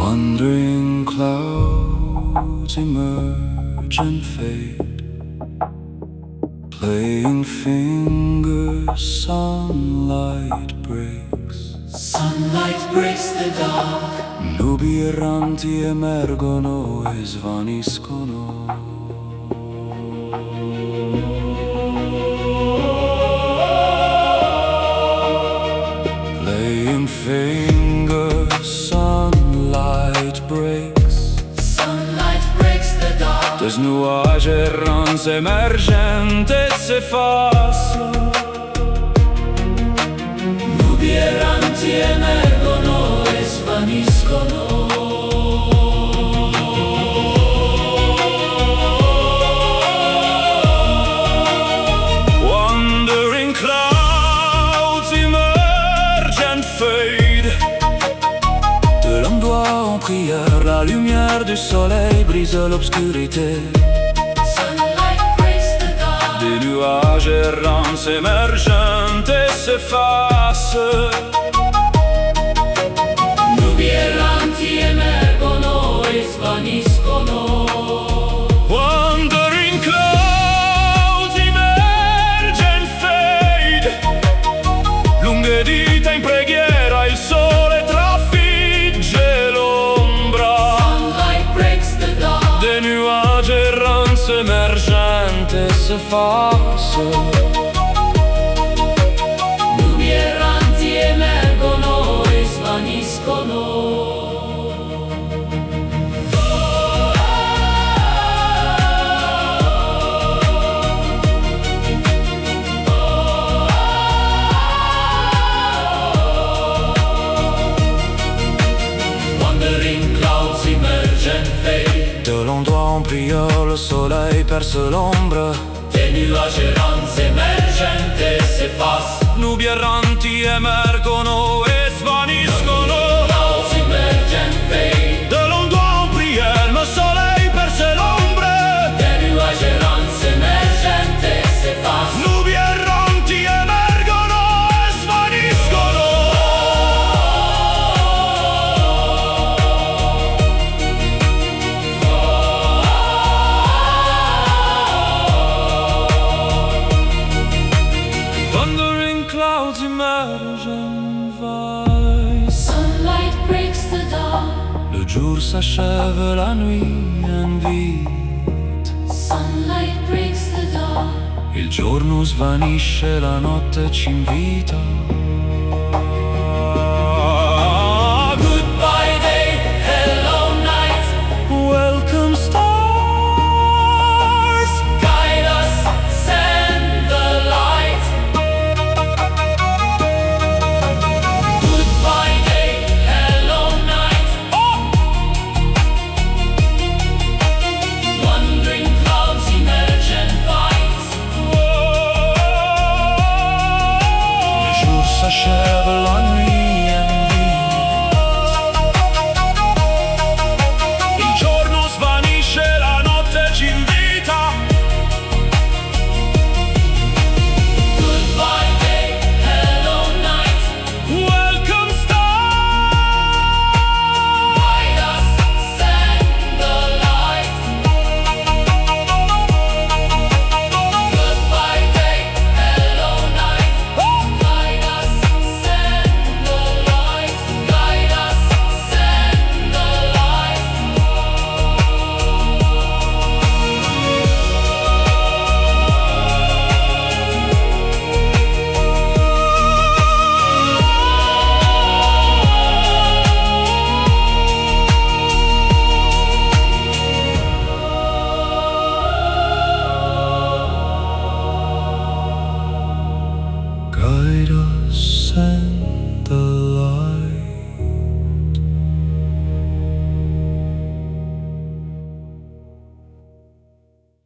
Wandering clouds emerge and fade, playing fingers, sunlight breaks. Sunlight breaks the dark. Nubi erranti emergono e svaniscono. Playing fingers, sunlight breaks. Sunlight breaks the dark. Des nuages errants emergentes se fasso. Nubi erranti emergono e svaniscono. Wandering clouds emerge and fade. De l'endroit en prière, la lumière du soleil brise l'obscurité. Sunlight breaks the dark. Des nuages errants emergentes s'effacent. Nubi erranti emergono e svaniscono. Wandering clouds emerge and fade. Lunghe dita in preghiera, il sole trafigge l'ombra. Sunlight breaks the dark. Des nuages errants emergentes s'effacent. Nubi erranti emergono e svaniscono. Wandering clouds emerge and fade. De l'endroit en prière, le soleil perce l'ombre. Des nuages errants emergentes s'effacent. Nubi erranti emergono e svaniscono. Clouds emerge and fade. De l'endroit en prière, le soleil perce l'ombre. Des nuages errants emergentes s'effacent. Nubi erranti emergono e svaniscono. Wandering clouds emerge and fade. Sunlight breaks the dark. Le jour s'achève, la nuit invite. Sunlight breaks the dark. Il giorno svanisce, la notte ci invita.